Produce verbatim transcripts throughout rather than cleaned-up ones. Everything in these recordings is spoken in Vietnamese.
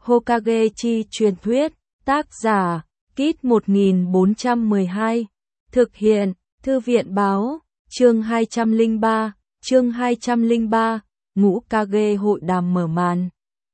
Hokage chi truyền thuyết, tác giả, Kit một nghìn bốn trăm mười hai, thực hiện, Thư viện báo, chương hai trăm lẻ ba, chương hai trăm lẻ ba, ngũ Kage hội đàm mở màn.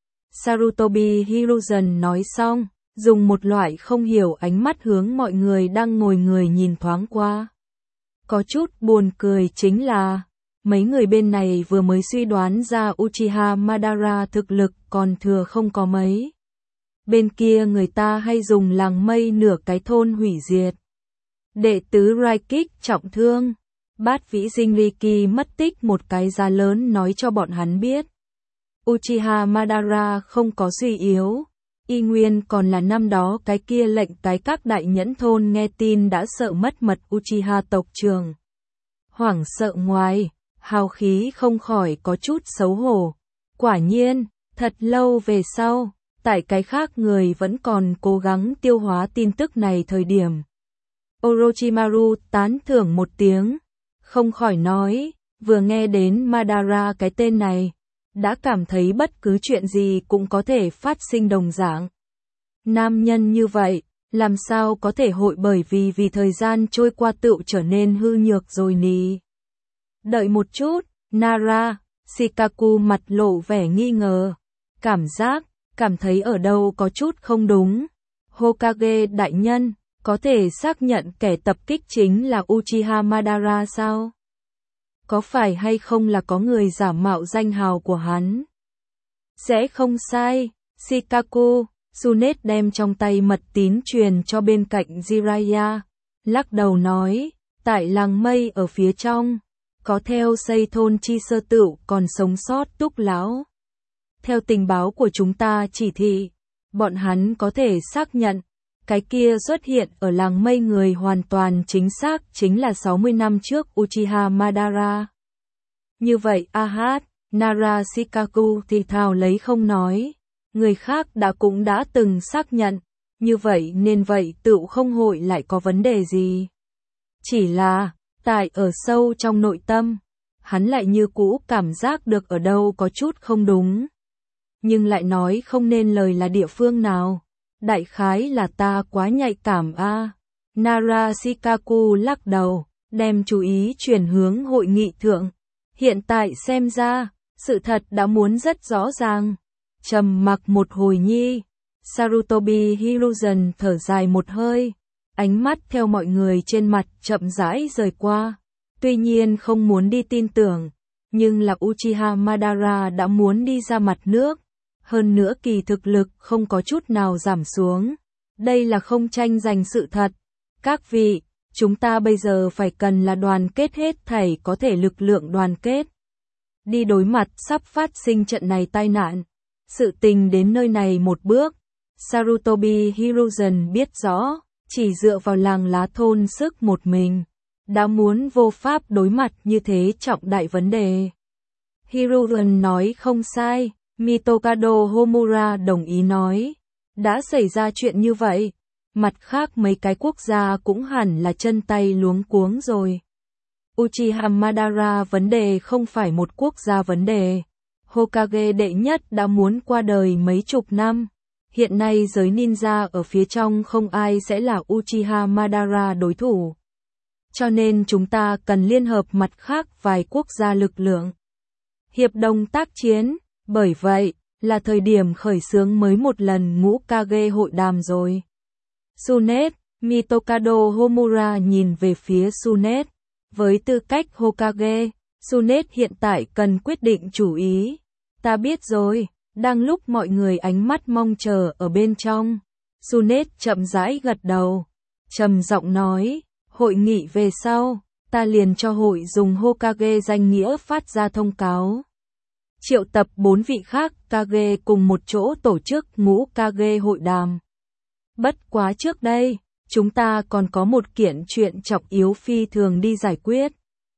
Sarutobi Hiruzen nói xong, dùng một loại không hiểu ánh mắt hướng mọi người đang ngồi người nhìn thoáng qua. Có chút buồn cười chính là, mấy người bên này vừa mới suy đoán ra Uchiha Madara thực lực còn thừa không có mấy. Bên kia người ta hay dùng làng mây nửa cái thôn hủy diệt. Đệ tứ Raikik trọng thương, bát vĩ Jinriki mất tích một cái giá lớn nói cho bọn hắn biết. Uchiha Madara không có suy yếu, y nguyên còn là năm đó cái kia lệnh cái các đại nhẫn thôn nghe tin đã sợ mất mật Uchiha tộc trưởng. Hoảng sợ ngoài, hào khí không khỏi có chút xấu hổ. Quả nhiên, thật lâu về sau, tại cái khác người vẫn còn cố gắng tiêu hóa tin tức này thời điểm. Orochimaru tán thưởng một tiếng, không khỏi nói, vừa nghe đến Madara cái tên này, đã cảm thấy bất cứ chuyện gì cũng có thể phát sinh đồng dạng. Nam nhân như vậy, làm sao có thể hội bởi vì vì thời gian trôi qua tựu trở nên hư nhược rồi nì. Đợi một chút, Nara, Shikaku mặt lộ vẻ nghi ngờ, cảm giác, cảm thấy ở đâu có chút không đúng. Hokage đại nhân, có thể xác nhận kẻ tập kích chính là Uchiha Madara sao? Có phải hay không là có người giả mạo danh hào của hắn? Sẽ không sai, Shikaku, Tsunade đem trong tay mật tín truyền cho bên cạnh Jiraiya, lắc đầu nói, tại làng mây ở phía trong, có theo xây thôn chi sơ tựu còn sống sót túc lão. Theo tình báo của chúng ta chỉ thị, bọn hắn có thể xác nhận, cái kia xuất hiện ở làng mây người hoàn toàn chính xác chính là sáu mươi năm trước Uchiha Madara. Như vậy Ahat, Nara Shikaku thì thào lấy không nói, người khác đã cũng đã từng xác nhận, như vậy nên vậy tựu không hội lại có vấn đề gì. Chỉ là, tại ở sâu trong nội tâm, hắn lại như cũ cảm giác được ở đâu có chút không đúng. Nhưng lại nói không nên lời là địa phương nào. Đại khái là ta quá nhạy cảm a. À. Nara Shikaku lắc đầu, đem chú ý chuyển hướng hội nghị thượng. Hiện tại xem ra, sự thật đã muốn rất rõ ràng. Trầm mặc một hồi nhi, Sarutobi Hiruzen thở dài một hơi, ánh mắt theo mọi người trên mặt chậm rãi rời qua. Tuy nhiên không muốn đi tin tưởng, nhưng là Uchiha Madara đã muốn đi ra mặt nước. Hơn nữa kỳ thực lực không có chút nào giảm xuống. Đây là không tranh giành sự thật. Các vị, chúng ta bây giờ phải cần là đoàn kết hết thảy có thể lực lượng đoàn kết. Đi đối mặt sắp phát sinh trận này tai nạn. Sự tình đến nơi này một bước. Sarutobi Hiruzen biết rõ, chỉ dựa vào làng lá thôn sức một mình. Đã muốn vô pháp đối mặt như thế trọng đại vấn đề. Hiruzen nói không sai. Mitokado Homura đồng ý nói, đã xảy ra chuyện như vậy, mặt khác mấy cái quốc gia cũng hẳn là chân tay luống cuống rồi. Uchiha Madara vấn đề không phải một quốc gia vấn đề. Hokage đệ nhất đã muốn qua đời mấy chục năm. Hiện nay giới ninja ở phía trong không ai sẽ là Uchiha Madara đối thủ. Cho nên chúng ta cần liên hợp mặt khác vài quốc gia lực lượng. Hiệp đồng tác chiến. Bởi vậy, là thời điểm khởi xướng mới một lần ngũ Kage hội đàm rồi. Tsunade, Mitokado Homura nhìn về phía Tsunade. Với tư cách Hokage, Tsunade hiện tại cần quyết định chủ ý. Ta biết rồi, đang lúc mọi người ánh mắt mong chờ ở bên trong. Tsunade chậm rãi gật đầu, trầm giọng nói, hội nghị về sau, ta liền cho hội dùng Hokage danh nghĩa phát ra thông cáo. Triệu tập bốn vị khác Kage cùng một chỗ tổ chức ngũ Kage hội đàm. Bất quá trước đây, chúng ta còn có một kiện chuyện trọng yếu phi thường đi giải quyết.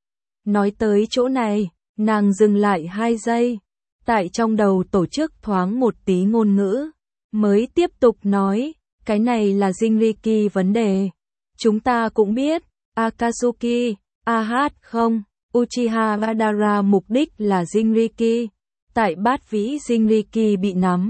Nói tới chỗ này, nàng dừng lại hai giây, tại trong đầu tổ chức thoáng một tí ngôn ngữ, mới tiếp tục nói, cái này là Jinriki vấn đề. Chúng ta cũng biết, Akatsuki, Ahat không, Uchiha Madara mục đích là Jinriki. Tại bát vĩ Jinriki bị nắm,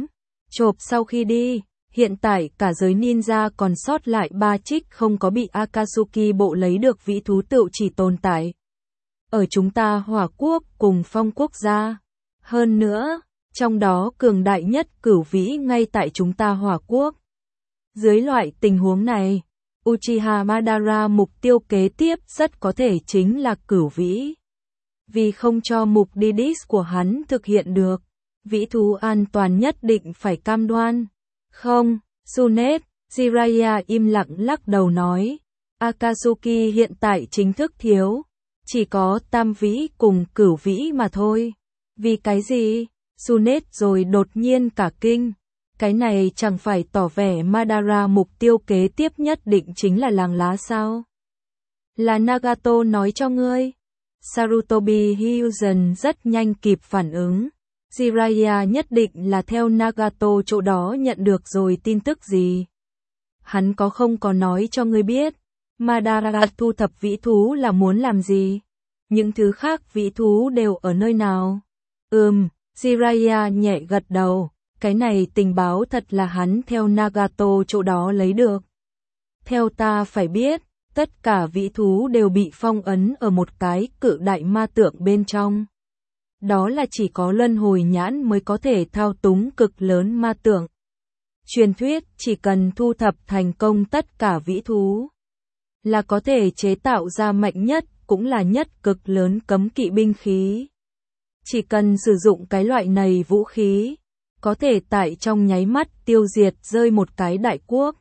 chộp sau khi đi. Hiện tại cả giới ninja còn sót lại ba trích không có bị Akatsuki bộ lấy được vĩ thú tựu chỉ tồn tại ở chúng ta Hỏa Quốc cùng Phong Quốc gia. Hơn nữa, trong đó cường đại nhất cửu vĩ ngay tại chúng ta Hỏa Quốc. Dưới loại tình huống này, Uchiha Madara mục tiêu kế tiếp rất có thể chính là cửu vĩ. Vì không cho mục đích của hắn thực hiện được, vĩ thú an toàn nhất định phải cam đoan. Không, Tsunade, Jiraiya im lặng lắc đầu nói. Akatsuki hiện tại chính thức thiếu, chỉ có tam vĩ cùng cửu vĩ mà thôi. Vì cái gì? Tsunade rồi đột nhiên cả kinh. Cái này chẳng phải tỏ vẻ Madara mục tiêu kế tiếp nhất định chính là làng lá sao? Là Nagato nói cho ngươi. Sarutobi Hyuzen rất nhanh kịp phản ứng. Jiraiya nhất định là theo Nagato chỗ đó nhận được rồi tin tức gì. Hắn có không có nói cho ngươi biết. Madara thu thập vĩ thú là muốn làm gì? Những thứ khác vĩ thú đều ở nơi nào? Ừm, Jiraiya nhẹ gật đầu. Cái này tình báo thật là hắn theo Nagato chỗ đó lấy được. Theo ta phải biết, tất cả vĩ thú đều bị phong ấn ở một cái cự đại ma tượng bên trong. Đó là chỉ có luân hồi nhãn mới có thể thao túng cực lớn ma tượng. Truyền thuyết chỉ cần thu thập thành công tất cả vĩ thú là có thể chế tạo ra mạnh nhất cũng là nhất cực lớn cấm kỵ binh khí. Chỉ cần sử dụng cái loại này vũ khí, có thể tại trong nháy mắt tiêu diệt rơi một cái đại quốc.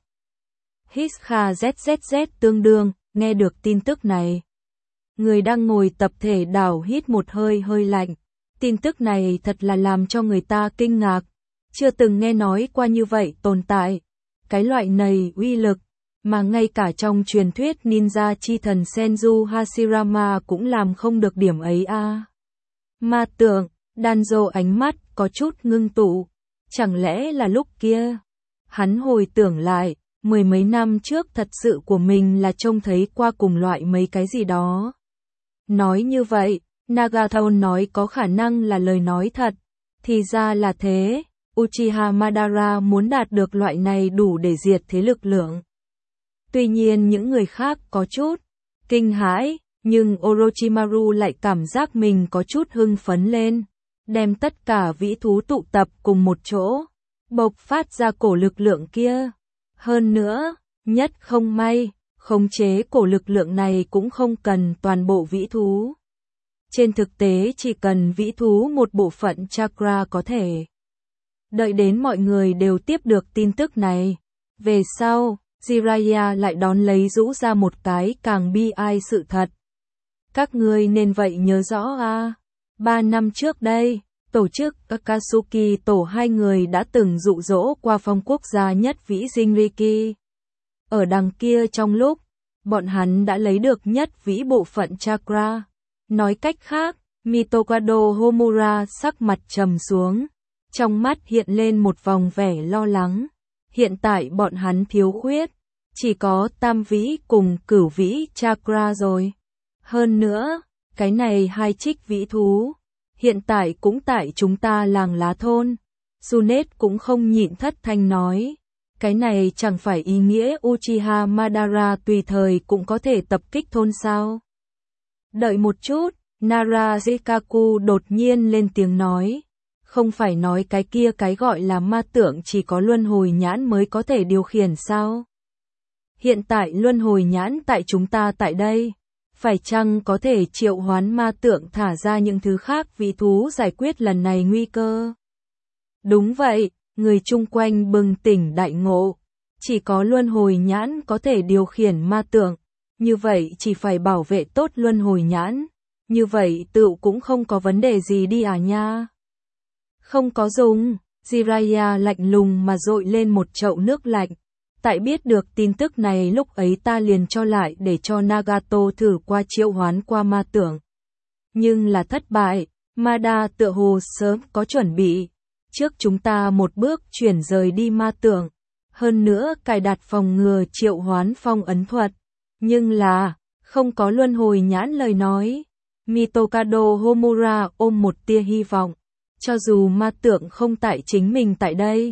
Hiskha zét zét zét tương đương, nghe được tin tức này. Người đang ngồi tập thể đảo hít một hơi hơi lạnh. Tin tức này thật là làm cho người ta kinh ngạc. Chưa từng nghe nói qua như vậy tồn tại. Cái loại này uy lực, mà ngay cả trong truyền thuyết ninja chi thần Senju Hashirama cũng làm không được điểm ấy a. À. Ma tượng, Danzo ánh mắt có chút ngưng tụ. Chẳng lẽ là lúc kia? Hắn hồi tưởng lại, mười mấy năm trước thật sự của mình là trông thấy qua cùng loại mấy cái gì đó. Nói như vậy, Nagato nói có khả năng là lời nói thật. Thì ra là thế, Uchiha Madara muốn đạt được loại này đủ để diệt thế lực lượng. Tuy nhiên những người khác có chút kinh hãi, nhưng Orochimaru lại cảm giác mình có chút hưng phấn lên. Đem tất cả vĩ thú tụ tập cùng một chỗ, bộc phát ra cổ lực lượng kia. Hơn nữa, nhất không may, khống chế cổ lực lượng này cũng không cần toàn bộ vĩ thú. Trên thực tế chỉ cần vĩ thú một bộ phận chakra có thể. Đợi đến mọi người đều tiếp được tin tức này. Về sau, Jiraiya lại đón lấy rũ ra một cái càng bi ai sự thật. Các ngươi nên vậy nhớ rõ à. Ba năm trước đây, tổ chức Akatsuki tổ hai người đã từng dụ dỗ qua Phong quốc gia nhất vĩ Jinriki. Ở đằng kia trong lúc, bọn hắn đã lấy được nhất vĩ bộ phận chakra. Nói cách khác, Mitokado Homura sắc mặt trầm xuống. Trong mắt hiện lên một vòng vẻ lo lắng. Hiện tại bọn hắn thiếu khuyết, chỉ có tam vĩ cùng cửu vĩ chakra rồi. Hơn nữa, cái này hai trích vĩ thú, hiện tại cũng tại chúng ta làng lá thôn. Tsunade cũng không nhịn thất thanh nói. Cái này chẳng phải ý nghĩa Uchiha Madara tùy thời cũng có thể tập kích thôn sao? Đợi một chút, Nara Zikaku đột nhiên lên tiếng nói. Không phải nói cái kia cái gọi là ma tượng chỉ có luân hồi nhãn mới có thể điều khiển sao? Hiện tại luân hồi nhãn tại chúng ta tại đây, phải chăng có thể triệu hoán ma tượng thả ra những thứ khác vì thú giải quyết lần này nguy cơ? Đúng vậy, người chung quanh bừng tỉnh đại ngộ. Chỉ có luân hồi nhãn có thể điều khiển ma tượng, như vậy chỉ phải bảo vệ tốt luân hồi nhãn. Như vậy tự cũng không có vấn đề gì đi à nha. Không có dùng, Jiraiya lạnh lùng mà dội lên một chậu nước lạnh. Tại biết được tin tức này lúc ấy ta liền cho lại để cho Nagato thử qua triệu hoán qua ma tượng. Nhưng là thất bại, Mada tựa hồ sớm có chuẩn bị. Trước chúng ta một bước chuyển rời đi ma tượng. Hơn nữa cài đặt phòng ngừa triệu hoán phong ấn thuật. Nhưng là, không có luân hồi nhãn lời nói. Mitokado Homura ôm một tia hy vọng. Cho dù ma tượng không tại chính mình tại đây,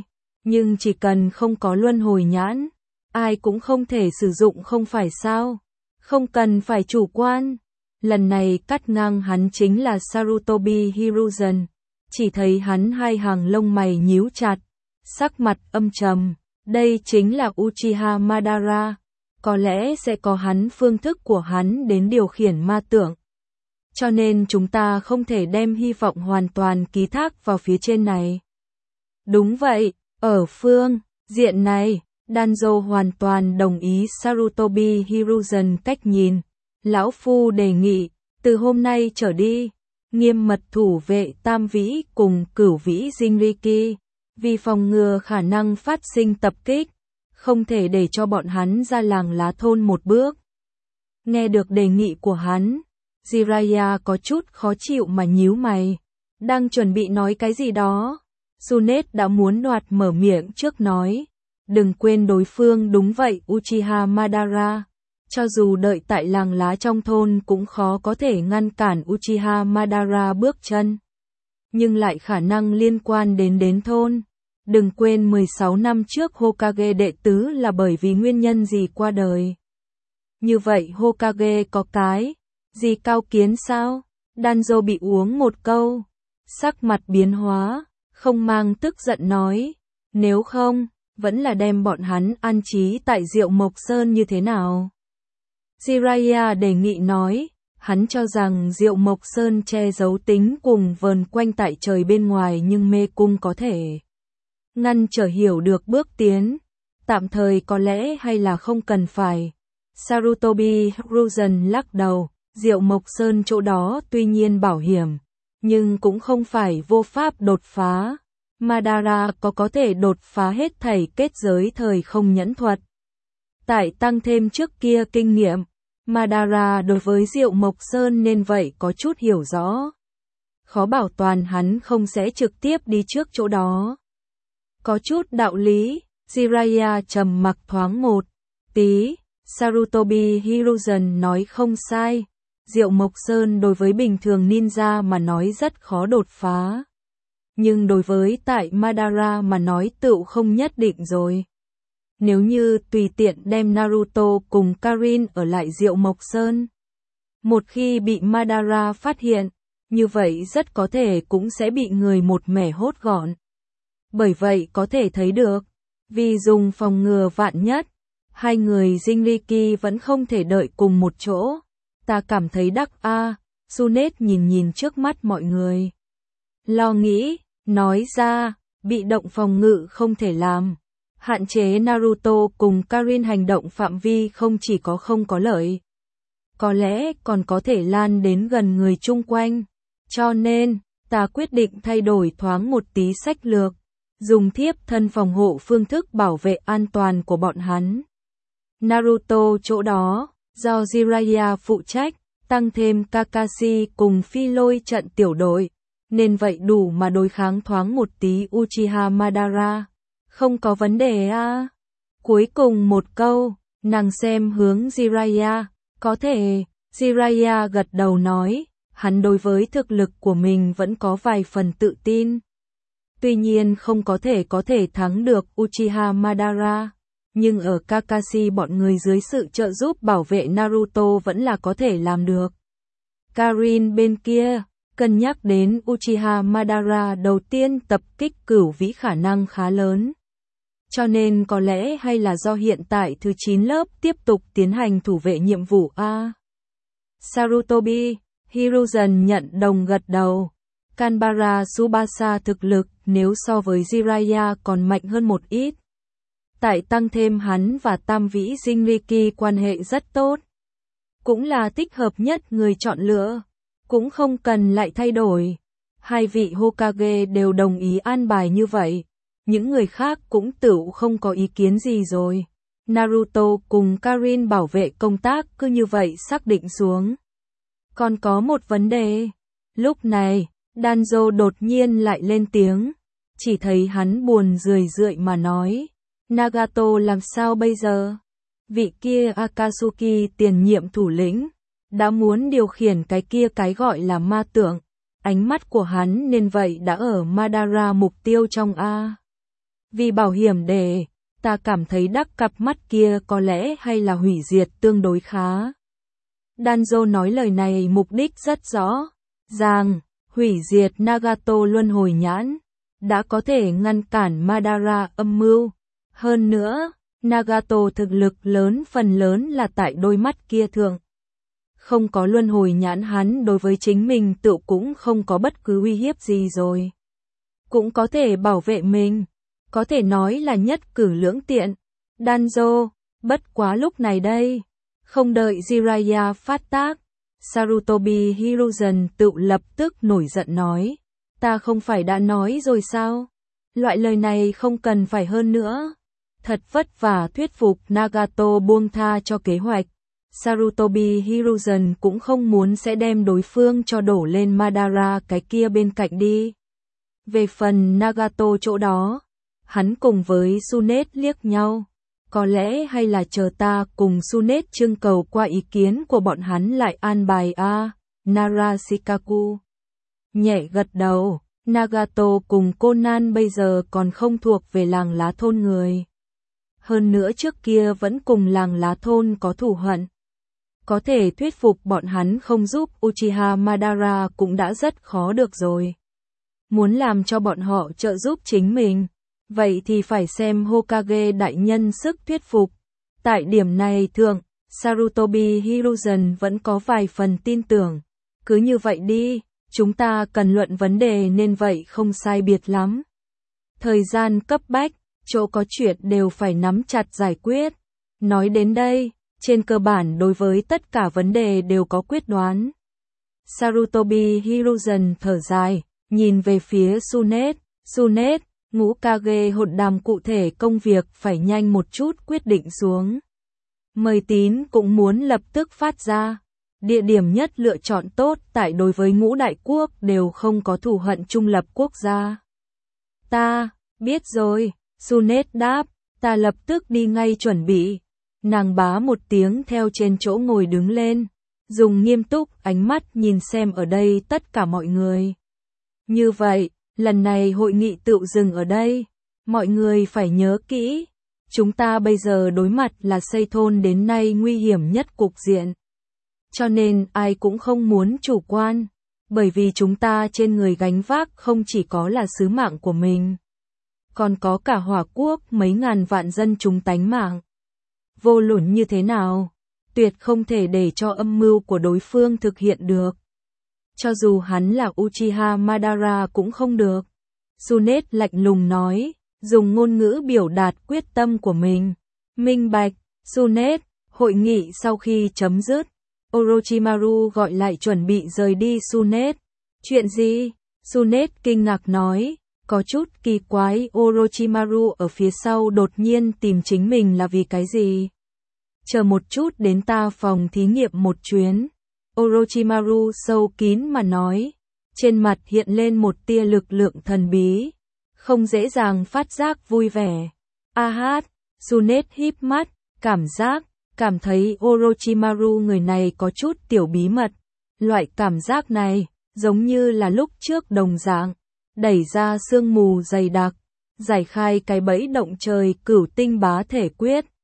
Nhưng chỉ cần không có luân hồi nhãn, ai cũng không thể sử dụng không phải sao? Không cần phải chủ quan. Lần này cắt ngang hắn chính là Sarutobi Hiruzen. Chỉ thấy hắn hai hàng lông mày nhíu chặt, sắc mặt âm trầm. Đây chính là Uchiha Madara. Có lẽ sẽ có hắn phương thức của hắn đến điều khiển ma tượng. Cho nên chúng ta không thể đem hy vọng hoàn toàn ký thác vào phía trên này. Đúng vậy, ở phương diện này, Danzo hoàn toàn đồng ý Sarutobi Hiruzen cách nhìn. Lão Phu đề nghị, từ hôm nay trở đi, nghiêm mật thủ vệ Tam Vĩ cùng Cửu Vĩ Jinriki, vì phòng ngừa khả năng phát sinh tập kích, không thể để cho bọn hắn ra làng lá thôn một bước. Nghe được đề nghị của hắn, Jiraiya có chút khó chịu mà nhíu mày, đang chuẩn bị nói cái gì đó. Tsunade đã muốn đoạt mở miệng trước nói, đừng quên đối phương đúng vậy Uchiha Madara. Cho dù đợi tại làng lá trong thôn cũng khó có thể ngăn cản Uchiha Madara bước chân. Nhưng lại khả năng liên quan đến đến thôn. Đừng quên mười sáu năm trước Hokage đệ tứ là bởi vì nguyên nhân gì qua đời. Như vậy Hokage có cái gì cao kiến sao? Danzo bị uống một câu, sắc mặt biến hóa, không mang tức giận nói, nếu không, vẫn là đem bọn hắn an trí tại Diệu Mộc Sơn như thế nào? Jiraiya đề nghị nói, hắn cho rằng Diệu Mộc Sơn che giấu tính cùng vờn quanh tại trời bên ngoài nhưng mê cung có thể ngăn trở hiểu được bước tiến, tạm thời có lẽ hay là không cần phải. Sarutobi Hiruzen lắc đầu, Diệu Mộc Sơn chỗ đó tuy nhiên bảo hiểm, nhưng cũng không phải vô pháp đột phá. Madara có có thể đột phá hết thảy kết giới thời không nhẫn thuật. Tại tăng thêm trước kia kinh nghiệm, Madara đối với Diệu Mộc Sơn nên vậy có chút hiểu rõ. Khó bảo toàn hắn không sẽ trực tiếp đi trước chỗ đó. Có chút đạo lý, Jiraiya trầm mặc thoáng một tí, Sarutobi Hiruzen nói không sai. Diệu Mộc Sơn đối với bình thường ninja mà nói rất khó đột phá. Nhưng đối với tại Madara mà nói tựu không nhất định rồi. Nếu như tùy tiện đem Naruto cùng Karin ở lại Diệu Mộc Sơn, một khi bị Madara phát hiện, như vậy rất có thể cũng sẽ bị người một mẻ hốt gọn. Bởi vậy có thể thấy được, vì dùng phòng ngừa vạn nhất, hai người Jinriki vẫn không thể đợi cùng một chỗ. Ta cảm thấy đắc a. À, Tsunade nhìn nhìn trước mắt mọi người. Lo nghĩ, nói ra, bị động phòng ngự không thể làm. Hạn chế Naruto cùng Karin hành động phạm vi không chỉ có không có lợi. Có lẽ còn có thể lan đến gần người chung quanh. Cho nên, ta quyết định thay đổi thoáng một tí sách lược. Dùng thiếp thân phòng hộ phương thức bảo vệ an toàn của bọn hắn. Naruto chỗ đó, do Jiraiya phụ trách, tăng thêm Kakashi cùng phi lôi trận tiểu đội, nên vậy đủ mà đối kháng thoáng một tí Uchiha Madara. Không có vấn đề a. À. Cuối cùng một câu, nàng xem hướng Jiraiya, có thể, Jiraiya gật đầu nói, hắn đối với thực lực của mình vẫn có vài phần tự tin. Tuy nhiên không có thể có thể thắng được Uchiha Madara. Nhưng ở Kakashi bọn người dưới sự trợ giúp bảo vệ Naruto vẫn là có thể làm được. Karin bên kia, cân nhắc đến Uchiha Madara đầu tiên tập kích Cửu Vĩ khả năng khá lớn. Cho nên có lẽ hay là do hiện tại thứ chín lớp tiếp tục tiến hành thủ vệ nhiệm vụ A. Sarutobi, Hiruzen nhận đồng gật đầu. Kanbara Tsubasa thực lực nếu so với Jiraiya còn mạnh hơn một ít. Tại tăng thêm hắn và Tam Vĩ Jinriki quan hệ rất tốt. Cũng là thích hợp nhất người chọn lựa. Cũng không cần lại thay đổi. Hai vị Hokage đều đồng ý an bài như vậy. Những người khác cũng tự không có ý kiến gì rồi. Naruto cùng Karin bảo vệ công tác cứ như vậy xác định xuống. Còn có một vấn đề. Lúc này, Danzo đột nhiên lại lên tiếng. Chỉ thấy hắn buồn rười rượi mà nói. Nagato làm sao bây giờ? Vị kia Akatsuki tiền nhiệm thủ lĩnh, đã muốn điều khiển cái kia cái gọi là ma tượng. Ánh mắt của hắn nên vậy đã ở Madara mục tiêu trong A. Vì bảo hiểm để, ta cảm thấy đắc cặp mắt kia có lẽ hay là hủy diệt tương đối khá. Danzo nói lời này mục đích rất rõ ràng, hủy diệt Nagato luân hồi nhãn, đã có thể ngăn cản Madara âm mưu. Hơn nữa, Nagato thực lực lớn phần lớn là tại đôi mắt kia thượng. Không có luân hồi nhãn hắn đối với chính mình tự cũng không có bất cứ uy hiếp gì rồi. Cũng có thể bảo vệ mình, có thể nói là nhất cử lưỡng tiện. Danzo, bất quá lúc này đây, không đợi Jiraiya phát tác, Sarutobi Hiruzen tự lập tức nổi giận nói, ta không phải đã nói rồi sao? Loại lời này không cần phải hơn nữa. Thật vất vả thuyết phục Nagato buông tha cho kế hoạch. Sarutobi Hiruzen cũng không muốn sẽ đem đối phương cho đổ lên Madara cái kia bên cạnh đi. Về phần Nagato chỗ đó, hắn cùng với Tsunade liếc nhau. Có lẽ hay là chờ ta cùng Tsunade trưng cầu qua ý kiến của bọn hắn lại an bài a. Narashikaku nhẹ gật đầu. Nagato cùng Conan bây giờ còn không thuộc về làng lá thôn người. Hơn nữa trước kia vẫn cùng làng lá thôn có thù hận. Có thể thuyết phục bọn hắn không giúp Uchiha Madara cũng đã rất khó được rồi. Muốn làm cho bọn họ trợ giúp chính mình, vậy thì phải xem Hokage đại nhân sức thuyết phục. Tại điểm này thượng, Sarutobi Hiruzen vẫn có vài phần tin tưởng. Cứ như vậy đi, chúng ta cần luận vấn đề nên vậy không sai biệt lắm. Thời gian cấp bách, chỗ có chuyện đều phải nắm chặt giải quyết. Nói đến đây, trên cơ bản đối với tất cả vấn đề đều có quyết đoán. Sarutobi Hiruzen thở dài, nhìn về phía Tsunade. Tsunade, ngũ Kage hỗn đàm cụ thể công việc phải nhanh một chút quyết định xuống. Mời tín cũng muốn lập tức phát ra. Địa điểm nhất lựa chọn tốt tại đối với ngũ đại quốc đều không có thù hận trung lập quốc gia. Ta, biết rồi, Tsunade đáp, ta lập tức đi ngay chuẩn bị. Nàng bá một tiếng theo trên chỗ ngồi đứng lên, dùng nghiêm túc ánh mắt nhìn xem ở đây tất cả mọi người. Như vậy, lần này hội nghị tự dừng ở đây, mọi người phải nhớ kỹ, chúng ta bây giờ đối mặt là xây thôn đến nay nguy hiểm nhất cục diện. Cho nên ai cũng không muốn chủ quan, bởi vì chúng ta trên người gánh vác không chỉ có là sứ mạng của mình, còn có cả Hỏa Quốc mấy ngàn vạn dân chúng tánh mạng. Vô luận như thế nào, tuyệt không thể để cho âm mưu của đối phương thực hiện được. Cho dù hắn là Uchiha Madara cũng không được. Tsunade lạnh lùng nói, dùng ngôn ngữ biểu đạt quyết tâm của mình. Minh bạch, Tsunade, hội nghị sau khi chấm dứt, Orochimaru gọi lại chuẩn bị rời đi Tsunade. Chuyện gì? Tsunade kinh ngạc nói, có chút kỳ quái Orochimaru ở phía sau đột nhiên tìm chính mình là vì cái gì? Chờ một chút đến ta phòng thí nghiệm một chuyến. Orochimaru sâu kín mà nói, trên mặt hiện lên một tia lực lượng thần bí, không dễ dàng phát giác vui vẻ. A hát, Tsunade híp mắt, cảm giác, cảm thấy Orochimaru người này có chút tiểu bí mật. Loại cảm giác này, giống như là lúc trước đồng dạng, đẩy ra sương mù dày đặc, giải khai cái bẫy động trời cửu tinh bá thể quyết.